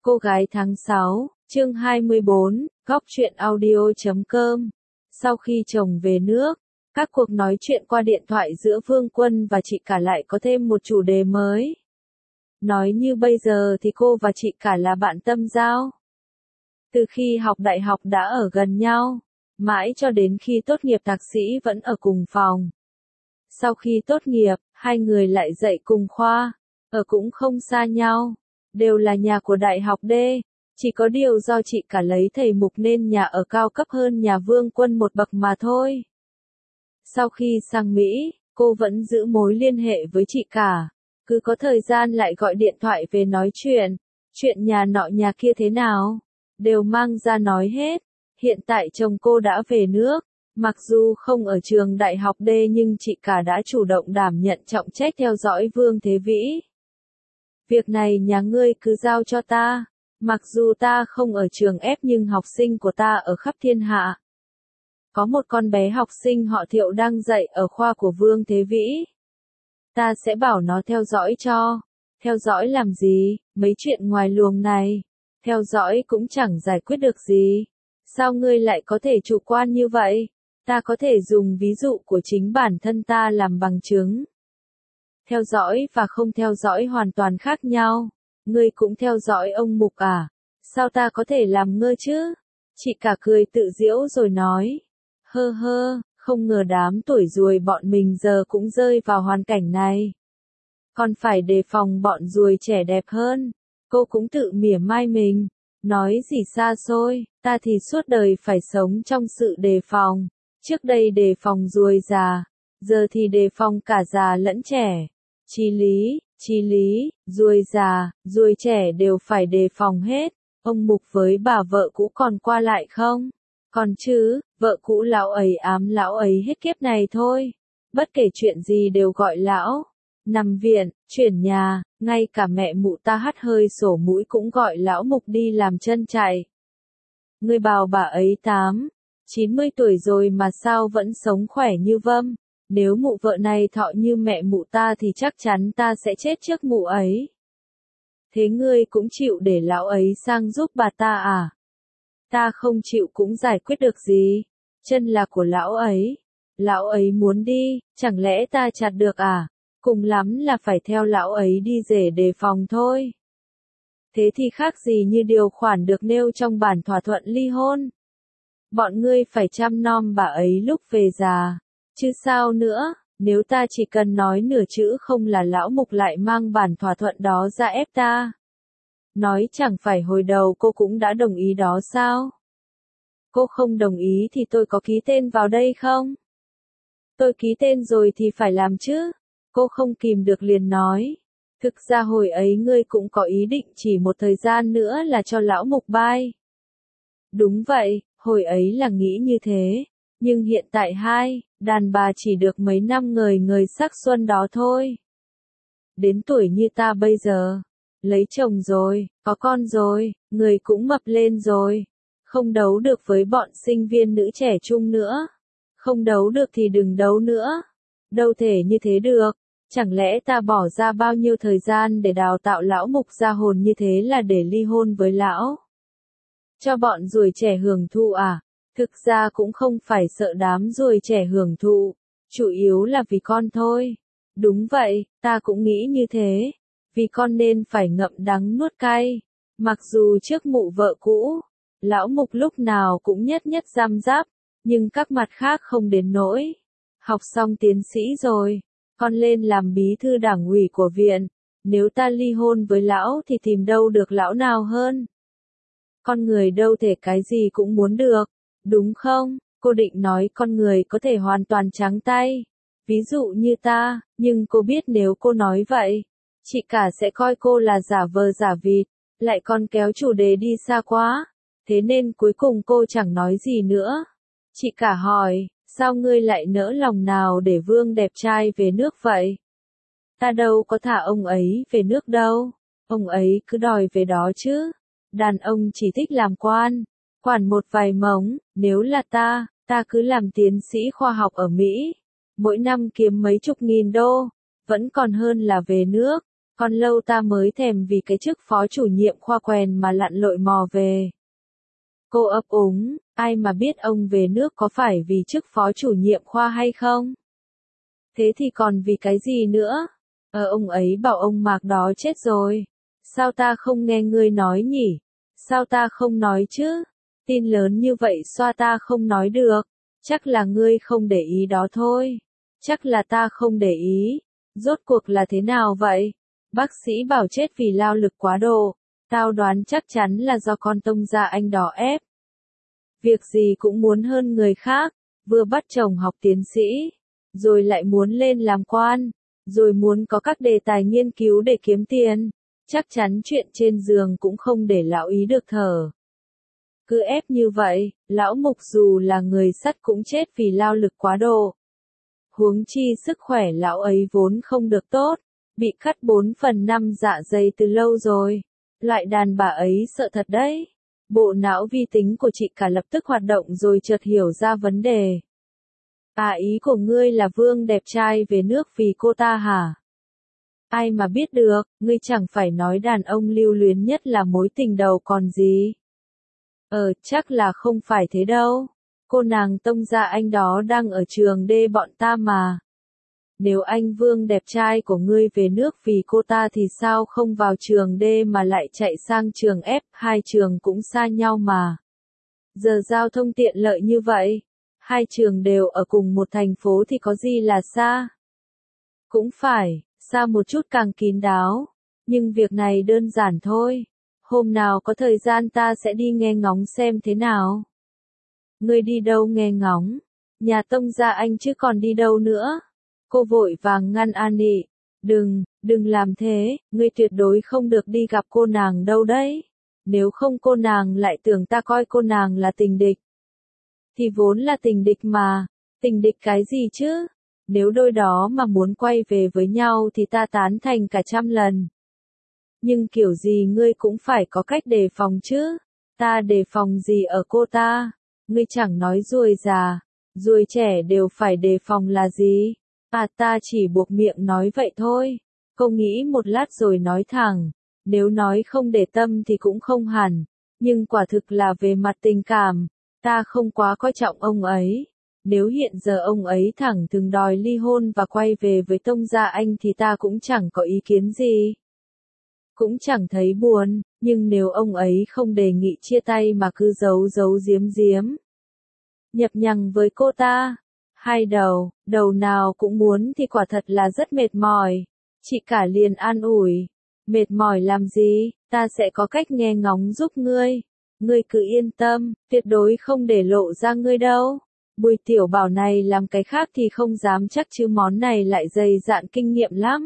Cô gái tháng 6, chương 24, góc truyện audio.com. Sau khi chồng về nước, các cuộc nói chuyện qua điện thoại giữa Vương Quân và chị cả lại có thêm một chủ đề mới. Nói như bây giờ thì cô và chị cả là bạn tâm giao. Từ khi học đại học đã ở gần nhau, mãi cho đến khi tốt nghiệp thạc sĩ vẫn ở cùng phòng. Sau khi tốt nghiệp, hai người lại dạy cùng khoa, ở cũng không xa nhau, đều là nhà của đại học D. Chỉ có điều do chị cả lấy thầy mục nên nhà ở cao cấp hơn nhà Vương Quân một bậc mà thôi. Sau khi sang Mỹ, cô vẫn giữ mối liên hệ với chị cả, cứ có thời gian lại gọi điện thoại về nói chuyện nhà nọ nhà kia thế nào, đều mang ra nói hết. Hiện tại chồng cô đã về nước, mặc dù không ở trường đại học D nhưng chị cả đã chủ động đảm nhận trọng trách theo dõi Vương Thế Vĩ. Việc này nhà ngươi cứ giao cho ta, mặc dù ta không ở trường ép nhưng học sinh của ta ở khắp thiên hạ. Có một con bé học sinh họ Thiệu đang dạy ở khoa của Vương Thế Vĩ. Ta sẽ bảo nó theo dõi cho. Theo dõi làm gì, mấy chuyện ngoài luồng này. Theo dõi cũng chẳng giải quyết được gì. Sao ngươi lại có thể chủ quan như vậy? Ta có thể dùng ví dụ của chính bản thân ta làm bằng chứng. Theo dõi và không theo dõi hoàn toàn khác nhau. Ngươi cũng theo dõi ông Mục à? Sao ta có thể làm ngơ chứ? Chị cả cười tự giễu rồi nói. Hơ hơ, không ngờ đám tuổi ruồi bọn mình giờ cũng rơi vào hoàn cảnh này. Còn phải đề phòng bọn ruồi trẻ đẹp hơn. Cô cũng tự mỉa mai mình. Nói gì xa xôi, ta thì suốt đời phải sống trong sự đề phòng. Trước đây đề phòng ruồi già, giờ thì đề phòng cả già lẫn trẻ. Chí lý, ruồi già, ruồi trẻ đều phải đề phòng hết. Ông Mục với bà vợ cũ còn qua lại không? Còn chứ, vợ cũ lão ấy ám lão ấy hết kiếp này thôi. Bất kể chuyện gì đều gọi lão. Nằm viện, chuyển nhà, ngay cả mẹ mụ ta hắt hơi sổ mũi cũng gọi lão Mục đi làm chân chạy. Người bảo bà ấy 90 tuổi rồi mà sao vẫn sống khỏe như vâm. Nếu mụ vợ này thọ như mẹ mụ ta thì chắc chắn ta sẽ chết trước mụ ấy. Thế ngươi cũng chịu để lão ấy sang giúp bà ta à? Ta không chịu cũng giải quyết được gì. Chân là của lão ấy. Lão ấy muốn đi, chẳng lẽ ta chặt được à? Cùng lắm là phải theo lão ấy đi rể đề phòng thôi. Thế thì khác gì như điều khoản được nêu trong bản thỏa thuận ly hôn. Bọn ngươi phải chăm nom bà ấy lúc về già. Chứ sao nữa, nếu ta chỉ cần nói nửa chữ không là lão Mục lại mang bản thỏa thuận đó ra ép ta. Nói chẳng phải hồi đầu cô cũng đã đồng ý đó sao? Cô không đồng ý thì tôi có ký tên vào đây không? Tôi ký tên rồi thì phải làm chứ. Cô không kìm được liền nói. Thực ra hồi ấy ngươi cũng có ý định chỉ một thời gian nữa là cho lão Mục bye. Đúng vậy, hồi ấy là nghĩ như thế. Nhưng hiện tại đàn bà chỉ được mấy năm người sắc xuân đó thôi. Đến tuổi như ta bây giờ, lấy chồng rồi, có con rồi, người cũng mập lên rồi. Không đấu được với bọn sinh viên nữ trẻ trung nữa. Không đấu được thì đừng đấu nữa. Đâu thể như thế được. Chẳng lẽ ta bỏ ra bao nhiêu thời gian để đào tạo lão Mục ra hồn như thế là để ly hôn với lão? Cho bọn ruồi trẻ hưởng thụ à? Thực ra cũng không phải sợ đám ruồi trẻ hưởng thụ. Chủ yếu là vì con thôi. Đúng vậy, ta cũng nghĩ như thế. Vì con nên phải ngậm đắng nuốt cay. Mặc dù trước mụ vợ cũ, lão Mục lúc nào cũng nhất răm rắp, nhưng các mặt khác không đến nỗi. Học xong tiến sĩ rồi, con lên làm bí thư đảng ủy của viện. Nếu ta ly hôn với lão thì tìm đâu được lão nào hơn. Con người đâu thể cái gì cũng muốn được, đúng không? Cô định nói con người có thể hoàn toàn trắng tay. Ví dụ như ta, nhưng cô biết nếu cô nói vậy, chị cả sẽ coi cô là giả vờ giả vịt, lại còn kéo chủ đề đi xa quá. Thế nên cuối cùng cô chẳng nói gì nữa. Chị cả hỏi, sao ngươi lại nỡ lòng nào để Vương đẹp trai về nước vậy? Ta đâu có thả ông ấy về nước đâu. Ông ấy cứ đòi về đó chứ. Đàn ông chỉ thích làm quan, quản một vài mống. Nếu là ta cứ làm tiến sĩ khoa học ở Mỹ. Mỗi năm kiếm mấy chục nghìn đô, vẫn còn hơn là về nước. Còn lâu ta mới thèm vì cái chức phó chủ nhiệm khoa quèn mà lặn lội mò về. Cô ấp úng, ai mà biết ông về nước có phải vì chức phó chủ nhiệm khoa hay không? Thế thì còn vì cái gì nữa? Ông ấy bảo ông Mạc đó chết rồi. Sao ta không nghe ngươi nói nhỉ? Sao ta không nói chứ? Tin lớn như vậy sao ta không nói được? Chắc là ngươi không để ý đó thôi. Chắc là ta không để ý. Rốt cuộc là thế nào vậy? Bác sĩ bảo chết vì lao lực quá độ. Tao đoán chắc chắn là do con tông gia anh đó ép. Việc gì cũng muốn hơn người khác. Vừa bắt chồng học tiến sĩ. Rồi lại muốn lên làm quan. Rồi muốn có các đề tài nghiên cứu để kiếm tiền. Chắc chắn chuyện trên giường cũng không để lão ý được thở. Cứ ép như vậy, lão Mục dù là người sắt cũng chết vì lao lực quá độ. Huống chi sức khỏe lão ấy vốn không được tốt, bị cắt 4/5 dạ dày từ lâu rồi. Loại đàn bà ấy sợ thật đấy. Bộ não vi tính của chị cả lập tức hoạt động rồi chợt hiểu ra vấn đề. Ý của ngươi là Vương đẹp trai về nước vì cô ta hả? Ai mà biết được, ngươi chẳng phải nói đàn ông lưu luyến nhất là mối tình đầu còn gì. Chắc là không phải thế đâu. Cô nàng tông gia anh đó đang ở trường D bọn ta mà. Nếu anh Vương đẹp trai của ngươi về nước vì cô ta thì sao không vào trường D mà lại chạy sang trường F, hai trường cũng xa nhau mà. Giờ giao thông tiện lợi như vậy, hai trường đều ở cùng một thành phố thì có gì là xa. Cũng phải, xa một chút càng kín đáo, nhưng việc này đơn giản thôi. Hôm nào có thời gian ta sẽ đi nghe ngóng xem thế nào. Ngươi đi đâu nghe ngóng? Nhà tông gia anh chứ còn đi đâu nữa? Cô vội vàng ngăn An Nị. Đừng làm thế, ngươi tuyệt đối không được đi gặp cô nàng đâu đấy. Nếu không cô nàng lại tưởng ta coi cô nàng là tình địch. Thì vốn là tình địch mà, tình địch cái gì chứ? Nếu đôi đó mà muốn quay về với nhau thì ta tán thành cả 100 lần. Nhưng kiểu gì ngươi cũng phải có cách đề phòng chứ. Ta đề phòng gì ở cô ta? Ngươi chẳng nói ruồi già, ruồi trẻ đều phải đề phòng là gì? Ta chỉ buộc miệng nói vậy thôi. Cô nghĩ một lát rồi nói thẳng. Nếu nói không để tâm thì cũng không hẳn. Nhưng quả thực là về mặt tình cảm, ta không quá coi trọng ông ấy. Nếu hiện giờ ông ấy thẳng thừng đòi ly hôn và quay về với tông gia anh thì ta cũng chẳng có ý kiến gì. Cũng chẳng thấy buồn, nhưng nếu ông ấy không đề nghị chia tay mà cứ giấu giấu giếm giếm, nhập nhằng với cô ta, hai đầu nào cũng muốn thì quả thật là rất mệt mỏi. Chị cả liền an ủi, mệt mỏi làm gì, ta sẽ có cách nghe ngóng giúp ngươi. Ngươi cứ yên tâm, tuyệt đối không để lộ ra ngươi đâu. Bùi tiểu bảo này làm cái khác thì không dám chắc chứ món này lại dày dạn kinh nghiệm lắm.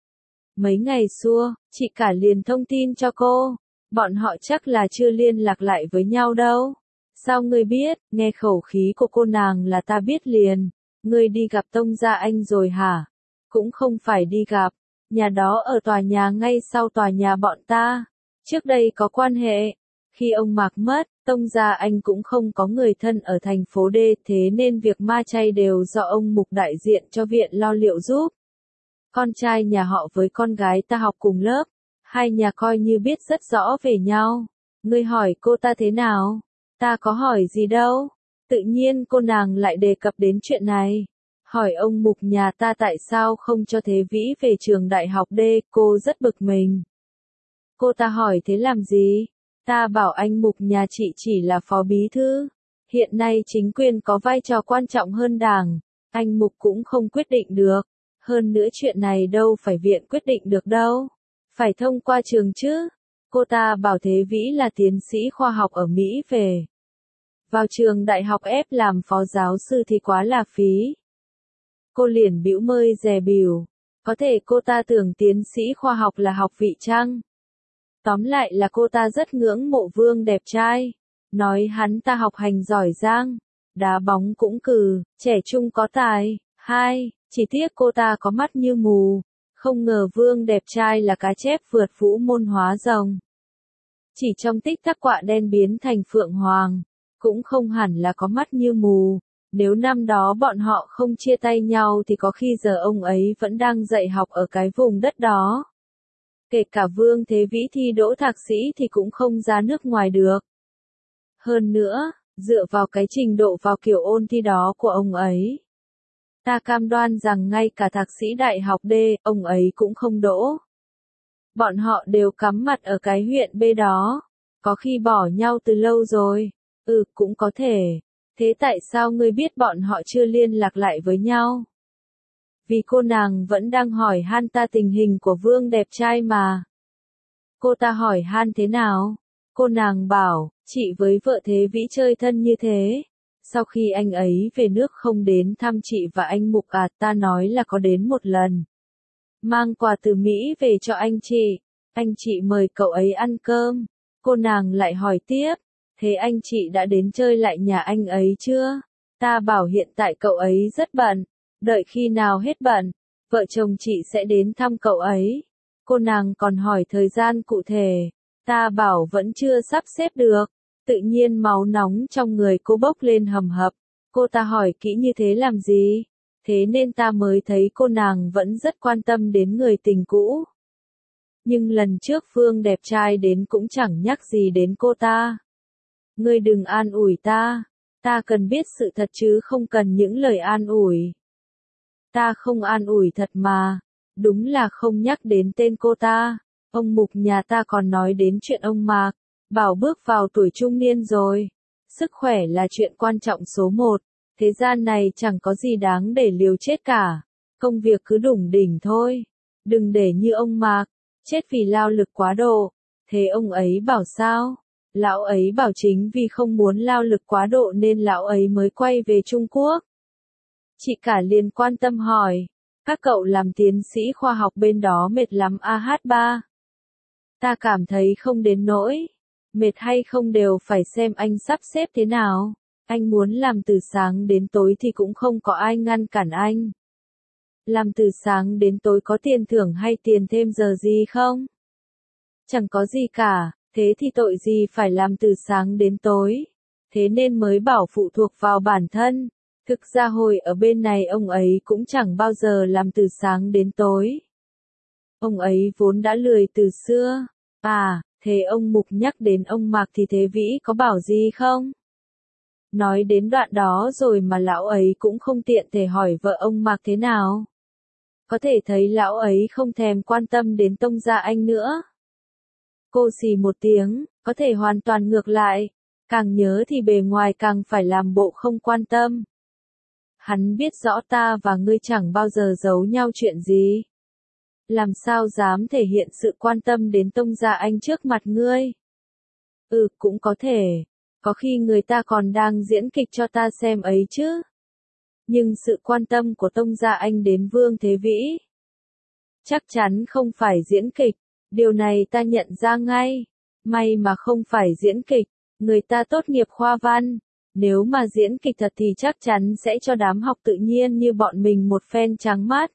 Mấy ngày xưa, chị cả liền thông tin cho cô. Bọn họ chắc là chưa liên lạc lại với nhau đâu. Sao ngươi biết, nghe khẩu khí của cô nàng là ta biết liền. Ngươi đi gặp tông gia anh rồi hả? Cũng không phải đi gặp. Nhà đó ở tòa nhà ngay sau tòa nhà bọn ta. Trước đây có quan hệ. Khi ông Mạc mất, tông gia anh cũng không có người thân ở thành phố D, thế nên việc ma chay đều do ông Mục đại diện cho viện lo liệu giúp. Con trai nhà họ với con gái ta học cùng lớp, hai nhà coi như biết rất rõ về nhau. Ngươi hỏi cô ta thế nào? Ta có hỏi gì đâu. Tự nhiên cô nàng lại đề cập đến chuyện này. Hỏi ông Mục nhà ta tại sao không cho Thế Vĩ về trường đại học D, cô rất bực mình. Cô ta hỏi thế làm gì? Ta bảo anh Mục nhà chị chỉ là phó bí thư. Hiện nay chính quyền có vai trò quan trọng hơn đảng. Anh Mục cũng không quyết định được. Hơn nữa chuyện này đâu phải viện quyết định được đâu. Phải thông qua trường chứ. Cô ta bảo Thế Vĩ là tiến sĩ khoa học ở Mỹ về. Vào trường đại học ép làm phó giáo sư thì quá là phí. Cô liền bĩu môi dè bỉu. Có thể cô ta tưởng tiến sĩ khoa học là học vị chăng? Tóm lại là cô ta rất ngưỡng mộ Vương đẹp trai. Nói hắn ta học hành giỏi giang. Đá bóng cũng cừ, trẻ trung có tài. Chỉ tiếc cô ta có mắt như mù. Không ngờ Vương đẹp trai là cá chép vượt vũ môn hóa rồng. Chỉ trong tích tắc quạ đen biến thành phượng hoàng. Cũng không hẳn là có mắt như mù. Nếu năm đó bọn họ không chia tay nhau thì có khi giờ ông ấy vẫn đang dạy học ở cái vùng đất đó. Kể cả Vương Thế Vĩ thi đỗ thạc sĩ thì cũng không ra nước ngoài được. Hơn nữa, dựa vào cái trình độ vào kiểu ôn thi đó của ông ấy, ta cam đoan rằng ngay cả thạc sĩ đại học D, ông ấy cũng không đỗ. Bọn họ đều cắm mặt ở cái huyện B đó. Có khi bỏ nhau từ lâu rồi. Cũng có thể. Thế tại sao ngươi biết bọn họ chưa liên lạc lại với nhau? Vì cô nàng vẫn đang hỏi han ta tình hình của Vương đẹp trai mà. Cô ta hỏi han thế nào? Cô nàng bảo, chị với vợ Thế Vĩ chơi thân như thế. Sau khi anh ấy về nước không đến thăm chị và anh Mục à, ta nói là có đến một lần. Mang quà từ Mỹ về cho anh chị mời cậu ấy ăn cơm. Cô nàng lại hỏi tiếp, thế anh chị đã đến chơi lại nhà anh ấy chưa? Ta bảo hiện tại cậu ấy rất bận, đợi khi nào hết bận, vợ chồng chị sẽ đến thăm cậu ấy. Cô nàng còn hỏi thời gian cụ thể, ta bảo vẫn chưa sắp xếp được. Tự nhiên máu nóng trong người cô bốc lên hầm hập. Cô ta hỏi kỹ như thế làm gì? Thế nên ta mới thấy cô nàng vẫn rất quan tâm đến người tình cũ. Nhưng lần trước Phương đẹp trai đến cũng chẳng nhắc gì đến cô ta. Ngươi đừng an ủi ta cần biết sự thật chứ không cần những lời an ủi. Ta không an ủi thật mà, đúng là không nhắc đến tên cô ta. Ông Mục nhà ta còn nói đến chuyện ông Mạc, bảo bước vào tuổi trung niên rồi. Sức khỏe là chuyện quan trọng số một, thế gian này chẳng có gì đáng để liều chết cả. Công việc cứ đủng đỉnh thôi, đừng để như ông Mạc, chết vì lao lực quá độ. Thế ông ấy bảo sao? Lão ấy bảo chính vì không muốn lao lực quá độ nên lão ấy mới quay về Trung Quốc. Chị cả liền quan tâm hỏi, các cậu làm tiến sĩ khoa học bên đó mệt lắm AH3. Ta cảm thấy không đến nỗi, mệt hay không đều phải xem anh sắp xếp thế nào. Anh muốn làm từ sáng đến tối thì cũng không có ai ngăn cản anh. Làm từ sáng đến tối có tiền thưởng hay tiền thêm giờ gì không? Chẳng có gì cả, thế thì tội gì phải làm từ sáng đến tối. Thế nên mới bảo phụ thuộc vào bản thân. Thực ra hồi ở bên này ông ấy cũng chẳng bao giờ làm từ sáng đến tối. Ông ấy vốn đã lười từ xưa. À, thế ông Mục nhắc đến ông Mạc thì Thế Vĩ có bảo gì không? Nói đến đoạn đó rồi mà lão ấy cũng không tiện thể hỏi vợ ông Mạc thế nào. Có thể thấy lão ấy không thèm quan tâm đến tông gia anh nữa. Cô xì một tiếng, có thể hoàn toàn ngược lại. Càng nhớ thì bề ngoài càng phải làm bộ không quan tâm. Hắn biết rõ ta và ngươi chẳng bao giờ giấu nhau chuyện gì. Làm sao dám thể hiện sự quan tâm đến tông gia anh trước mặt ngươi? Cũng có thể. Có khi người ta còn đang diễn kịch cho ta xem ấy chứ. Nhưng sự quan tâm của tông gia anh đến Vương Thế Vĩ chắc chắn không phải diễn kịch. Điều này ta nhận ra ngay. May mà không phải diễn kịch. Người ta tốt nghiệp khoa văn. Nếu mà diễn kịch thật thì chắc chắn sẽ cho đám học tự nhiên như bọn mình một phen trắng mắt.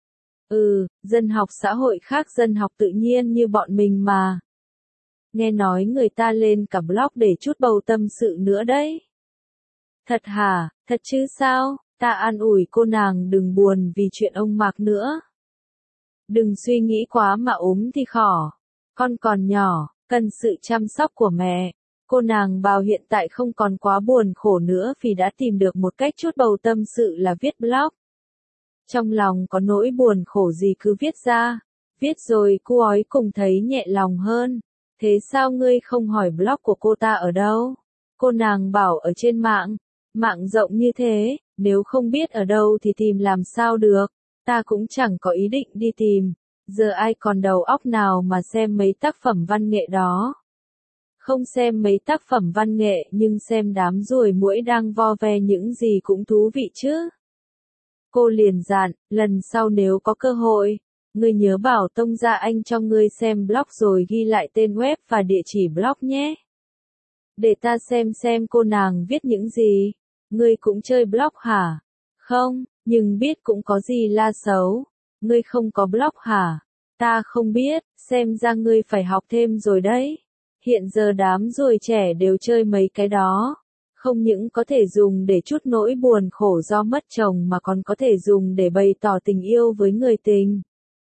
Dân học xã hội khác dân học tự nhiên như bọn mình mà. Nghe nói người ta lên cả blog để chút bầu tâm sự nữa đấy. Thật hả, thật chứ sao? Ta an ủi cô nàng đừng buồn vì chuyện ông Mạc nữa. Đừng suy nghĩ quá mà ốm thì khỏ. Con còn nhỏ, cần sự chăm sóc của mẹ. Cô nàng bảo hiện tại không còn quá buồn khổ nữa vì đã tìm được một cách chút bầu tâm sự là viết blog. Trong lòng có nỗi buồn khổ gì cứ viết ra. Viết rồi cô ấy cùng thấy nhẹ lòng hơn. Thế sao ngươi không hỏi blog của cô ta ở đâu? Cô nàng bảo ở trên mạng. Mạng rộng như thế, nếu không biết ở đâu thì tìm làm sao được. Ta cũng chẳng có ý định đi tìm. Giờ ai còn đầu óc nào mà xem mấy tác phẩm văn nghệ đó. Không xem mấy tác phẩm văn nghệ nhưng xem đám ruồi muỗi đang vo ve những gì cũng thú vị chứ. Cô liền dặn, lần sau nếu có cơ hội, ngươi nhớ bảo tông gia anh cho ngươi xem blog rồi ghi lại tên web và địa chỉ blog nhé. Để ta xem cô nàng viết những gì. Ngươi cũng chơi blog hả? Không, nhưng biết cũng có gì la xấu. Ngươi không có blog hả? Ta không biết, xem ra ngươi phải học thêm rồi đấy. Hiện giờ đám ruồi trẻ đều chơi mấy cái đó. Không những có thể dùng để trút nỗi buồn khổ do mất chồng mà còn có thể dùng để bày tỏ tình yêu với người tình.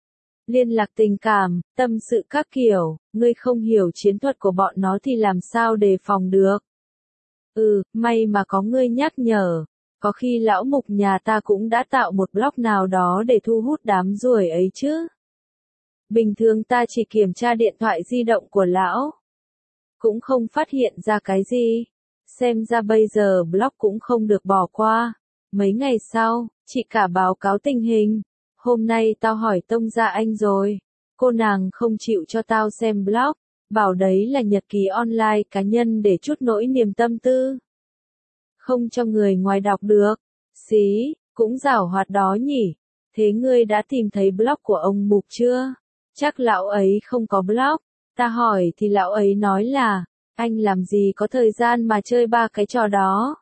liên lạc tình cảm, tâm sự các kiểu, ngươi không hiểu chiến thuật của bọn nó thì làm sao đề phòng được. May mà có ngươi nhắc nhở, có khi lão mục nhà ta cũng đã tạo một blog nào đó để thu hút đám ruồi ấy chứ. Bình thường ta chỉ kiểm tra điện thoại di động của lão, cũng không phát hiện ra cái gì. Xem ra bây giờ blog cũng không được bỏ qua. Mấy ngày sau, chị cả báo cáo tình hình. Hôm nay tao hỏi Tông Gia Anh rồi. Cô nàng không chịu cho tao xem blog, bảo đấy là nhật ký online cá nhân để trút nỗi niềm tâm tư. Không cho người ngoài đọc được. Xí, cũng giảo hoạt đó nhỉ. Thế ngươi đã tìm thấy blog của ông Mục chưa? Chắc lão ấy không có blog. Ta hỏi thì lão ấy nói là, anh làm gì có thời gian mà chơi ba cái trò đó.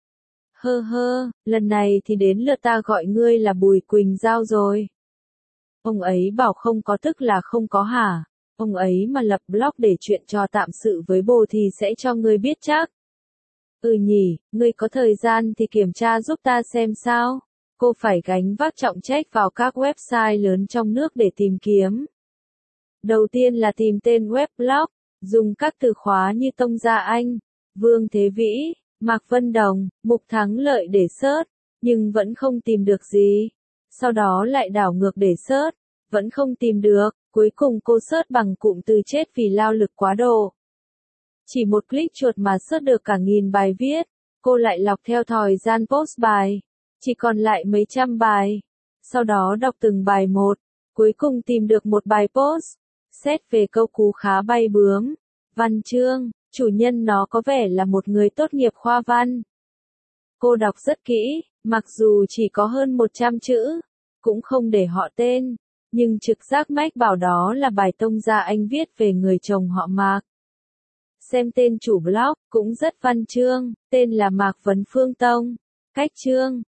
Lần này thì đến lượt ta gọi ngươi là Bùi Quỳnh Giao rồi. Ông ấy bảo không có tức là không có hả? Ông ấy mà lập blog để chuyện trò tạm sự với bồ thì sẽ cho ngươi biết chắc. Nhỉ, ngươi có thời gian thì kiểm tra giúp ta xem sao. Cô phải gánh vác trọng trách vào các website lớn trong nước để tìm kiếm. Đầu tiên là tìm tên web blog, dùng các từ khóa như Tông Gia Anh, Vương Thế Vĩ, Mạc Vân Đồng, Mục Thắng Lợi để search, nhưng vẫn không tìm được gì. Sau đó lại đảo ngược để search, vẫn không tìm được, cuối cùng cô search bằng cụm từ chết vì lao lực quá độ. Chỉ một click chuột mà search được cả nghìn bài viết, cô lại lọc theo thời gian post bài, chỉ còn lại mấy trăm bài. Sau đó đọc từng bài một, cuối cùng tìm được một bài post, xét về câu cú khá bay bướm. Văn chương, chủ nhân nó có vẻ là một người tốt nghiệp khoa văn. Cô đọc rất kỹ, mặc dù chỉ có hơn 100 chữ, cũng không để họ tên, nhưng trực giác mách bảo đó là bài Tông Gia Anh viết về người chồng họ Mạc. Xem tên chủ blog, cũng rất văn chương, tên là Mạc Vấn Phương Tông. Cách chương,